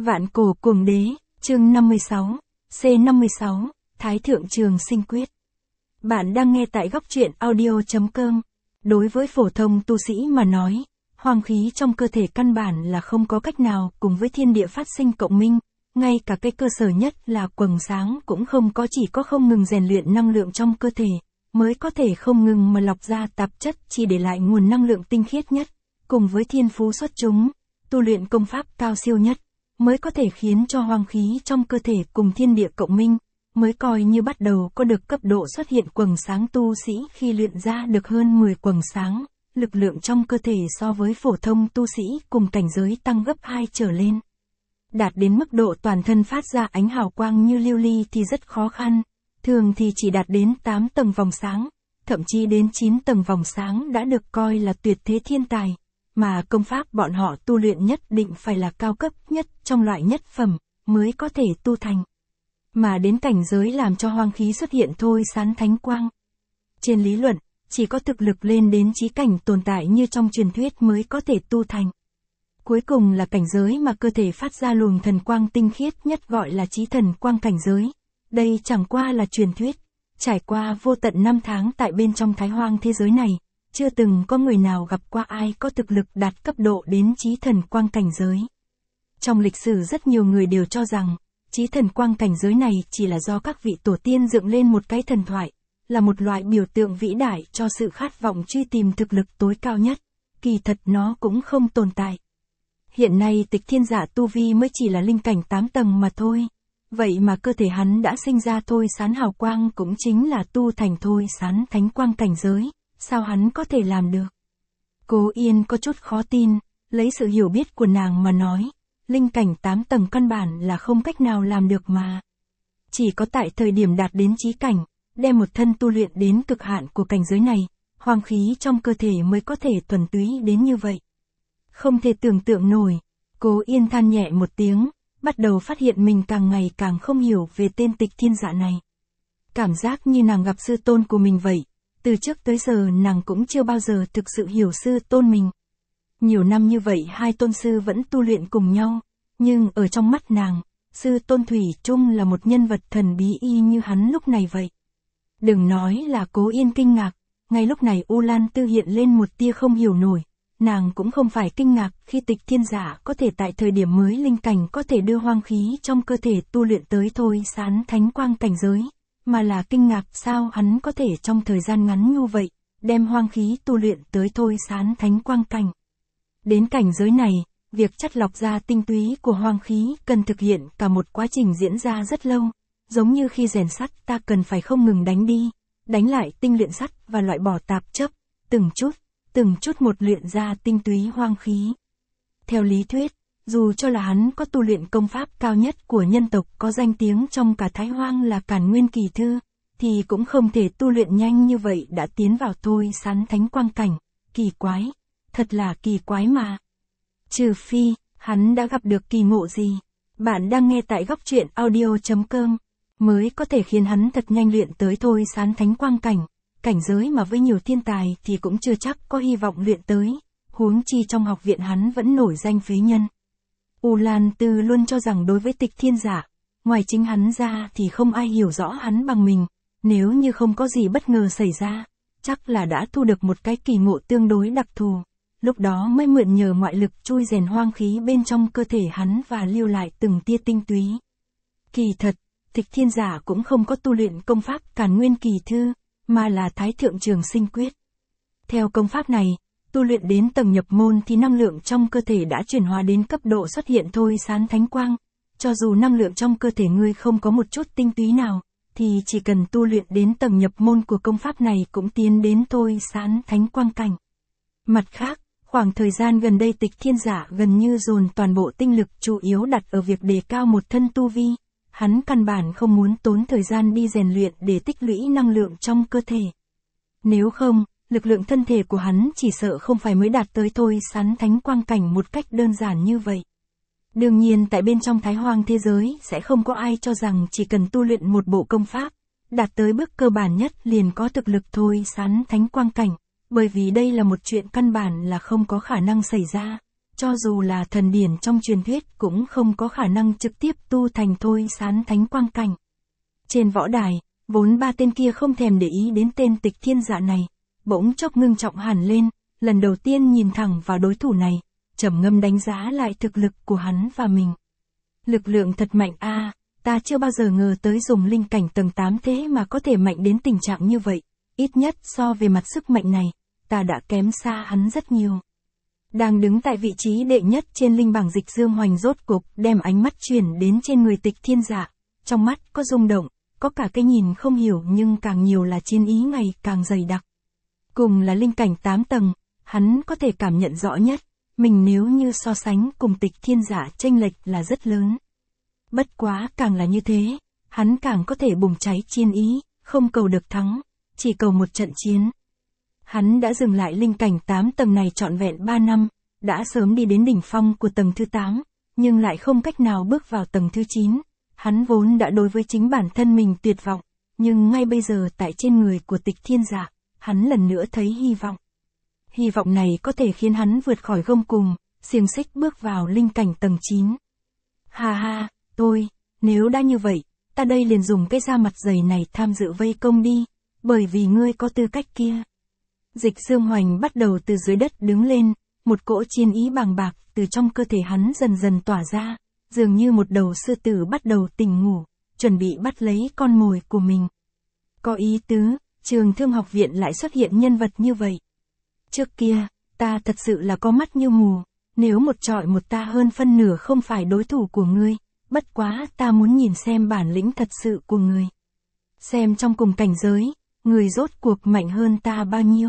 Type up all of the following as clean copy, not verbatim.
Vạn cổ cuồng đế, chương 56, C56, Thái thượng trường sinh quyết. Bạn đang nghe tại góc truyện audio.com. Đối với phổ thông tu sĩ mà nói, hoang khí trong cơ thể căn bản là không có cách nào cùng với thiên địa phát sinh cộng minh, ngay cả cái cơ sở nhất là quầng sáng cũng không có, chỉ có không ngừng rèn luyện năng lượng trong cơ thể, mới có thể không ngừng mà lọc ra tạp chất, chỉ để lại nguồn năng lượng tinh khiết nhất, cùng với thiên phú xuất chúng, tu luyện công pháp cao siêu nhất, mới có thể khiến cho hoang khí trong cơ thể cùng thiên địa cộng minh, mới coi như bắt đầu có được cấp độ xuất hiện quầng sáng. Tu sĩ khi luyện ra được hơn 10 quầng sáng, lực lượng trong cơ thể so với phổ thông tu sĩ cùng cảnh giới tăng gấp 2 trở lên. Đạt đến mức độ toàn thân phát ra ánh hào quang như lưu ly thì rất khó khăn, thường thì chỉ đạt đến 8 tầng vòng sáng, thậm chí đến 9 tầng vòng sáng đã được coi là tuyệt thế thiên tài, mà công pháp bọn họ tu luyện nhất định phải là cao cấp nhất trong loại nhất phẩm, mới có thể tu thành. Mà đến cảnh giới làm cho hoang khí xuất hiện thôi sán thánh quang. Trên lý luận, chỉ có thực lực lên đến chí cảnh tồn tại như trong truyền thuyết mới có thể tu thành. Cuối cùng là cảnh giới mà cơ thể phát ra luồng thần quang tinh khiết nhất, gọi là chí thần quang cảnh giới. Đây chẳng qua là truyền thuyết. Trải qua vô tận năm tháng tại bên trong thái hoang thế giới này, chưa từng có người nào gặp qua ai có thực lực đạt cấp độ đến chí thần quang cảnh giới. Trong lịch sử rất nhiều người đều cho rằng, chí thần quang cảnh giới này chỉ là do các vị tổ tiên dựng lên một cái thần thoại, là một loại biểu tượng vĩ đại cho sự khát vọng truy tìm thực lực tối cao nhất. Kỳ thật nó cũng không tồn tại. Hiện nay Tịch Thiên Giả tu vi mới chỉ là linh cảnh 8 tầng mà thôi. Vậy mà cơ thể hắn đã sinh ra thôi sán hào quang, cũng chính là tu thành thôi sán thánh quang cảnh giới. Sao hắn có thể làm được? Cố Yên có chút khó tin, lấy sự hiểu biết của nàng mà nói, linh cảnh 8 tầng căn bản là không cách nào làm được mà. Chỉ có tại thời điểm đạt đến chí cảnh, đem một thân tu luyện đến cực hạn của cảnh giới này, hoang khí trong cơ thể mới có thể thuần túy đến như vậy. Không thể tưởng tượng nổi. Cố Yên than nhẹ một tiếng, bắt đầu phát hiện mình càng ngày càng không hiểu về tên Tịch Thiên Giả này. Cảm giác như nàng gặp sư tôn của mình vậy. Từ trước tới giờ nàng cũng chưa bao giờ thực sự hiểu sư tôn mình. Nhiều năm như vậy hai tôn sư vẫn tu luyện cùng nhau, nhưng ở trong mắt nàng, sư tôn thủy chung là một nhân vật thần bí y như hắn lúc này vậy. Đừng nói là Cố Yên kinh ngạc, ngay lúc này U Lan Tư hiện lên một tia không hiểu nổi. Nàng cũng không phải kinh ngạc khi Tịch Thiên Giả có thể tại thời điểm mới linh cảnh có thể đưa hoang khí trong cơ thể tu luyện tới thôi sán thánh quang cảnh giới, mà là kinh ngạc sao hắn có thể trong thời gian ngắn như vậy, đem hoang khí tu luyện tới thôi sán thánh quang cảnh. Đến cảnh giới này, việc chắt lọc ra tinh túy của hoang khí cần thực hiện cả một quá trình diễn ra rất lâu, giống như khi rèn sắt ta cần phải không ngừng đánh đi, đánh lại tinh luyện sắt và loại bỏ tạp chất, từng chút một luyện ra tinh túy hoang khí. Theo lý thuyết, dù cho là hắn có tu luyện công pháp cao nhất của nhân tộc có danh tiếng trong cả Thái Hoang là Càn Nguyên Kỳ Thư, thì cũng không thể tu luyện nhanh như vậy đã tiến vào thôi sán thánh quang cảnh. Kỳ quái, thật là kỳ quái mà. Trừ phi, hắn đã gặp được kỳ ngộ gì. Bạn đang nghe tại góc truyện audio.com, mới có thể khiến hắn thật nhanh luyện tới thôi sán thánh quang cảnh. Cảnh giới mà với nhiều thiên tài thì cũng chưa chắc có hy vọng luyện tới, huống chi trong học viện hắn vẫn nổi danh phế nhân. U Lan Tư luôn cho rằng đối với Tịch Thiên Giả, ngoài chính hắn ra thì không ai hiểu rõ hắn bằng mình, nếu như không có gì bất ngờ xảy ra, chắc là đã thu được một cái kỳ ngộ tương đối đặc thù, lúc đó mới mượn nhờ ngoại lực chui rèn hoang khí bên trong cơ thể hắn và lưu lại từng tia tinh túy. Kỳ thật, Tịch Thiên Giả cũng không có tu luyện công pháp Càn Nguyên Kỳ Thư, mà là Thái thượng trường sinh quyết. Theo công pháp này, tu luyện đến tầng nhập môn thì năng lượng trong cơ thể đã chuyển hóa đến cấp độ xuất hiện thôi sán thánh quang. Cho dù năng lượng trong cơ thể ngươi không có một chút tinh túy nào, thì chỉ cần tu luyện đến tầng nhập môn của công pháp này cũng tiến đến thôi sán thánh quang cảnh. Mặt khác, khoảng thời gian gần đây Tịch Thiên Giả gần như dồn toàn bộ tinh lực chủ yếu đặt ở việc đề cao một thân tu vi. Hắn căn bản không muốn tốn thời gian đi rèn luyện để tích lũy năng lượng trong cơ thể. Nếu không, lực lượng thân thể của hắn chỉ sợ không phải mới đạt tới thôi sán thánh quang cảnh một cách đơn giản như vậy. Đương nhiên tại bên trong Thái Hoang thế giới sẽ không có ai cho rằng chỉ cần tu luyện một bộ công pháp, đạt tới bước cơ bản nhất liền có thực lực thôi sán thánh quang cảnh, bởi vì đây là một chuyện căn bản là không có khả năng xảy ra. cho dù là thần điển trong truyền thuyết cũng không có khả năng trực tiếp tu thành thôi sán thánh quang cảnh. Trên võ đài, vốn ba tên kia không thèm để ý đến tên Tịch Thiên Dạ này, bỗng chốc ngưng trọng hẳn lên, lần đầu tiên nhìn thẳng vào đối thủ này, trầm ngâm đánh giá lại thực lực của hắn và mình. Lực lượng thật mạnh a, ta chưa bao giờ ngờ tới dùng linh cảnh tầng 8 thế mà có thể mạnh đến tình trạng như vậy, ít nhất so về mặt sức mạnh này, ta đã kém xa hắn rất nhiều. Đang đứng tại vị trí đệ nhất trên linh bảng Dịch Dương Hoành rốt cục đem ánh mắt chuyển đến trên người Tịch Thiên Dạ, trong mắt có rung động, có cả cái nhìn không hiểu nhưng càng nhiều là chiến ý ngày càng dày đặc. Cùng là linh cảnh 8 tầng, hắn có thể cảm nhận rõ nhất, mình nếu như so sánh cùng Tịch Thiên Dạ chênh lệch là rất lớn. Bất quá càng là như thế, hắn càng có thể bùng cháy chiến ý, không cầu được thắng, chỉ cầu một trận chiến. Hắn đã dừng lại linh cảnh 8 tầng này trọn vẹn 3 năm, đã sớm đi đến đỉnh phong của tầng thứ 8, nhưng lại không cách nào bước vào tầng thứ 9. Hắn vốn đã đối với chính bản thân mình tuyệt vọng, nhưng ngay bây giờ tại trên người của Tịch Thiên Dạ, hắn lần nữa thấy hy vọng. Hy vọng này có thể khiến hắn vượt khỏi gông cùm, xiềng xích bước vào linh cảnh tầng 9. Ha ha, nếu đã như vậy, ta đây liền dùng cái da mặt dày này tham dự vây công đi, bởi vì ngươi có tư cách kia. Dịch Dương Hoành bắt đầu từ dưới đất đứng lên, một cỗ chiến ý bàng bạc từ trong cơ thể hắn dần dần tỏa ra, dường như một đầu sư tử bắt đầu tỉnh ngủ, chuẩn bị bắt lấy con mồi của mình. Có ý tứ, Trường Thương học viện lại xuất hiện nhân vật như vậy. Trước kia, ta thật sự là có mắt như mù, nếu một trọi một ta hơn phân nửa không phải đối thủ của ngươi, bất quá ta muốn nhìn xem bản lĩnh thật sự của ngươi. Xem trong cùng cảnh giới, người rốt cuộc mạnh hơn ta bao nhiêu.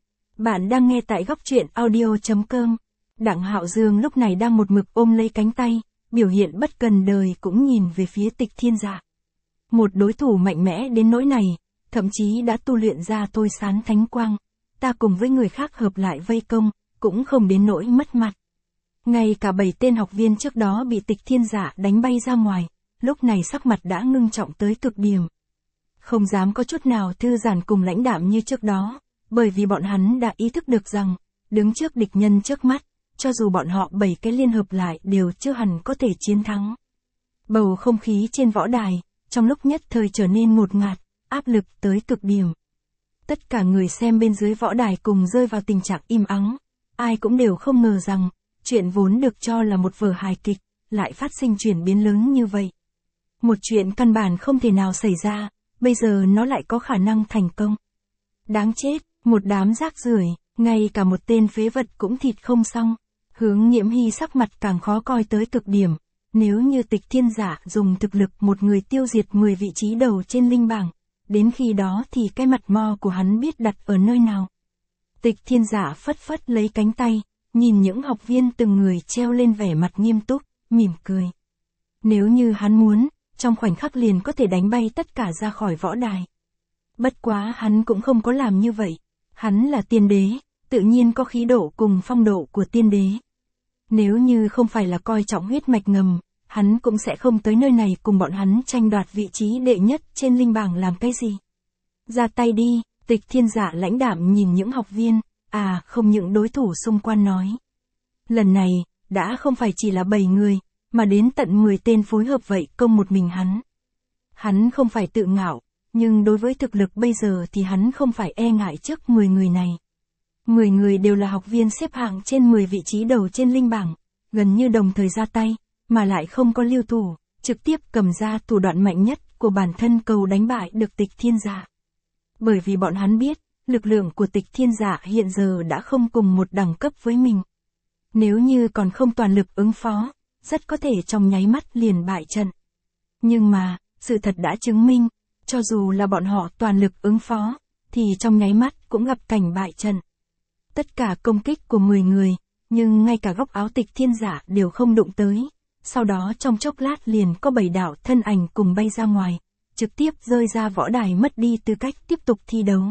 Bạn đang nghe tại góc truyện audio.com. Đặng Hạo Dương lúc này đang một mực ôm lấy cánh tay, biểu hiện bất cần đời cũng nhìn về phía Tịch Thiên Dạ. Một đối thủ mạnh mẽ đến nỗi này, thậm chí đã tu luyện ra thôi sán thánh quang, ta cùng với người khác hợp lại vây công, cũng không đến nỗi mất mặt. Ngay cả 7 tên học viên trước đó bị Tịch Thiên Dạ đánh bay ra ngoài, lúc này sắc mặt đã ngưng trọng tới cực điểm. Không dám có chút nào thư giãn cùng lãnh đạm như trước đó, bởi vì bọn hắn đã ý thức được rằng, đứng trước địch nhân trước mắt, cho dù bọn họ 7 cái liên hợp lại đều chưa hẳn có thể chiến thắng. Bầu không khí trên võ đài, trong lúc nhất thời trở nên ngột ngạt, áp lực tới cực điểm. Tất cả người xem bên dưới võ đài cùng rơi vào tình trạng im ắng, ai cũng đều không ngờ rằng, chuyện vốn được cho là một vở hài kịch, lại phát sinh chuyển biến lớn như vậy. Một chuyện căn bản không thể nào xảy ra, bây giờ nó lại có khả năng thành công. Đáng chết, một đám rác rưởi, ngay cả một tên phế vật cũng thịt không xong. Hướng Nghiễm Hy sắc mặt càng khó coi tới cực điểm, nếu như Tịch Thiên Dạ dùng thực lực một người tiêu diệt 10 vị trí đầu trên linh bảng, đến khi đó thì cái mặt mo của hắn biết đặt ở nơi nào. Tịch Thiên Dạ phất phất lấy cánh tay, nhìn những học viên từng người treo lên vẻ mặt nghiêm túc, mỉm cười. Nếu như hắn muốn, trong khoảnh khắc liền có thể đánh bay tất cả ra khỏi võ đài. Bất quá hắn cũng không có làm như vậy, hắn là tiên đế, tự nhiên có khí độ cùng phong độ của tiên đế. Nếu như không phải là coi trọng huyết mạch ngầm, hắn cũng sẽ không tới nơi này cùng bọn hắn tranh đoạt vị trí đệ nhất trên linh bảng làm cái gì. Ra tay đi, Tịch Thiên Dạ lãnh đạm nhìn những học viên, không những đối thủ xung quanh nói. Lần này, đã không phải chỉ là 7 người, mà đến tận 10 tên phối hợp vậy công một mình hắn. Hắn không phải tự ngạo, nhưng đối với thực lực bây giờ thì hắn không phải e ngại trước 10 người này. 10 người đều là học viên xếp hạng trên 10 vị trí đầu trên linh bảng, gần như đồng thời ra tay, mà lại không có lưu thủ, trực tiếp cầm ra thủ đoạn mạnh nhất của bản thân cầu đánh bại được Tịch Thiên Dạ. Bởi vì bọn hắn biết, lực lượng của Tịch Thiên Dạ hiện giờ đã không cùng một đẳng cấp với mình. Nếu như còn không toàn lực ứng phó, rất có thể trong nháy mắt liền bại trận. Nhưng mà, sự thật đã chứng minh, cho dù là bọn họ toàn lực ứng phó, thì trong nháy mắt cũng gặp cảnh bại trận. Tất cả công kích của 10 người, nhưng ngay cả góc áo Tịch Thiên Dạ đều không đụng tới. Sau đó trong chốc lát liền có 7 đạo thân ảnh cùng bay ra ngoài, trực tiếp rơi ra võ đài mất đi tư cách tiếp tục thi đấu.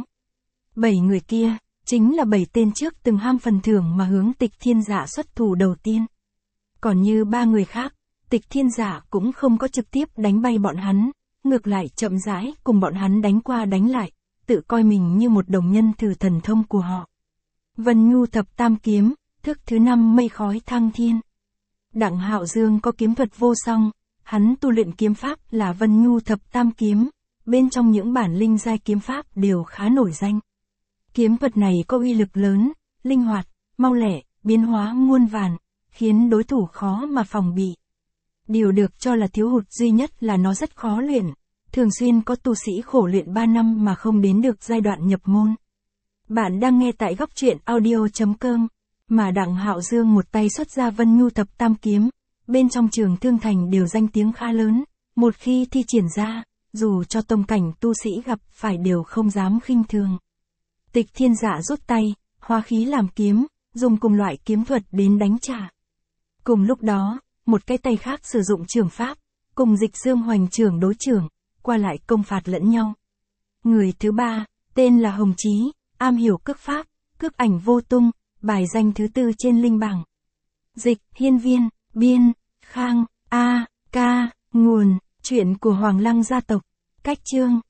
7 người kia, chính là 7 tên trước từng ham phần thưởng mà hướng Tịch Thiên Dạ xuất thủ đầu tiên. Còn như 3 người khác, Tịch Thiên Dạ cũng không có trực tiếp đánh bay bọn hắn, ngược lại chậm rãi cùng bọn hắn đánh qua đánh lại, tự coi mình như một đồng nhân thử thần thông của họ. Vân Nhu thập tam kiếm, Thức thứ 5 mây khói thăng thiên. Đặng Hạo Dương có kiếm thuật vô song, hắn tu luyện kiếm pháp là Vân Nhu thập tam kiếm, bên trong những bản linh giai kiếm pháp đều khá nổi danh. Kiếm thuật này có uy lực lớn, linh hoạt, mau lẹ, biến hóa muôn vàn, khiến đối thủ khó mà phòng bị. Điều được cho là thiếu hụt duy nhất là nó rất khó luyện, thường xuyên có tu sĩ khổ luyện 3 năm mà không đến được giai đoạn nhập môn. Bạn đang nghe tại góc truyện audio.com, mà Đặng Hạo Dương một tay xuất ra Vân Nhu thập tam kiếm, bên trong Trường Thương Thành đều danh tiếng khá lớn, một khi thi triển ra, dù cho tông cảnh tu sĩ gặp phải đều không dám khinh thường. Tịch Thiên Dạ rút tay, hóa khí làm kiếm, dùng cùng loại kiếm thuật đến đánh trả. Cùng lúc đó, một cái tay khác sử dụng trường pháp, cùng Dịch Dương hoành trưởng đối trưởng, qua lại công phạt lẫn nhau. Người thứ ba, tên là Hồng Chí, am hiểu cước pháp, cước ảnh vô tung, bài danh thứ 4 trên linh bảng. Dịch, Hiên Viên, Biên, Khang, A, Ca, Nguồn, chuyện của Hoàng Lăng gia tộc, cách chương.